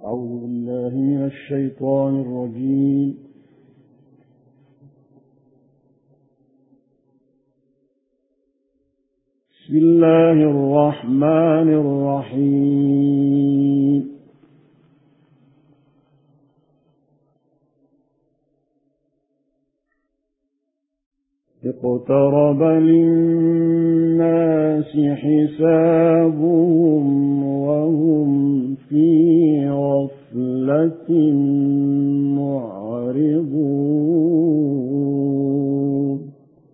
أعوذ بالله من الشيطان الرجيم. بسم الله الرحمن الرحيم. اقترب للناس حسابهم وهم في غفلة معرضون.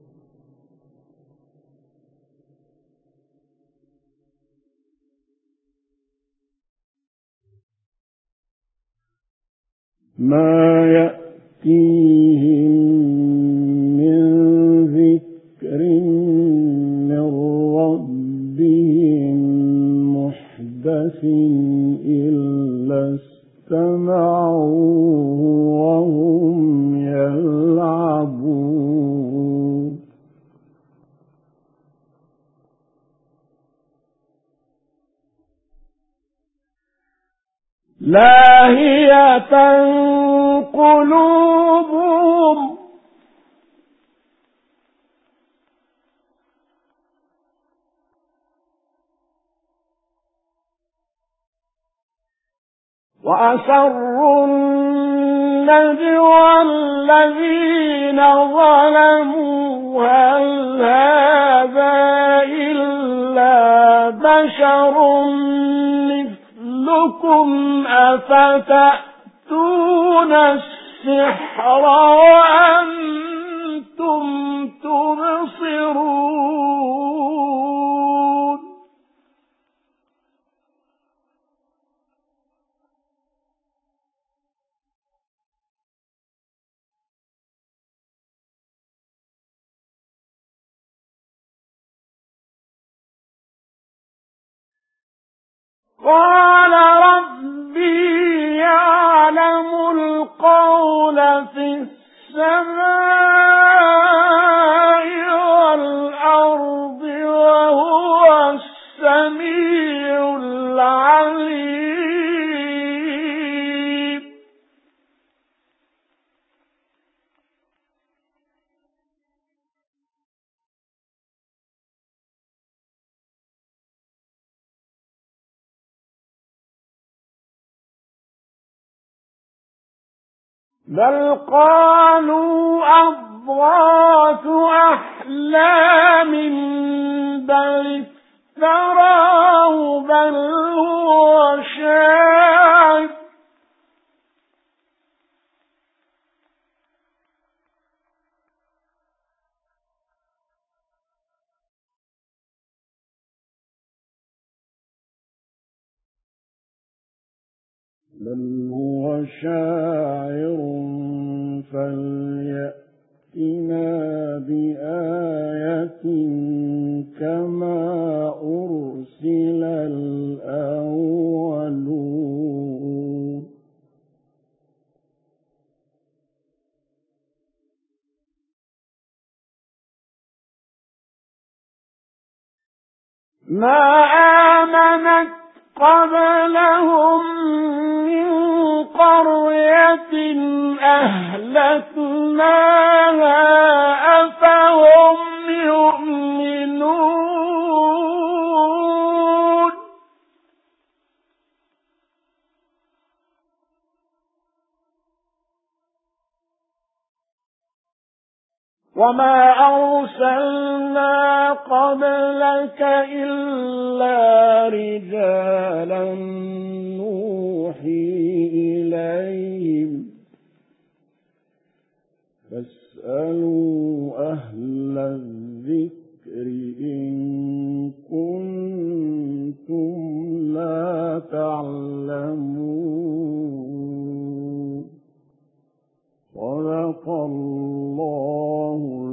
ما يأتيهم من ذكر من ربهم محدث إلا استمعوه وهم يلعبون. لاهية قلوبهم وأسروا النجوى الذين ظلموا هل هذا إلا بشر مثلكم أفتأتون السحر وأنتم تبصرون. قال ربي يعلم القول في السماء والأرض وهو السميع العليم. بل قالوا أضغاث أحلام بل افتراه بل هو شاعر فليأتنا بآية كما أرسل الأولون. ما آمنت قبلهم من قرية أهلكناها أفهم يؤمنون. وما أرسلنا قبلك إلا رجالا نوحي إليهم فاسألوا أهل الذكر إن كنتم لا تعلمون. صدق الله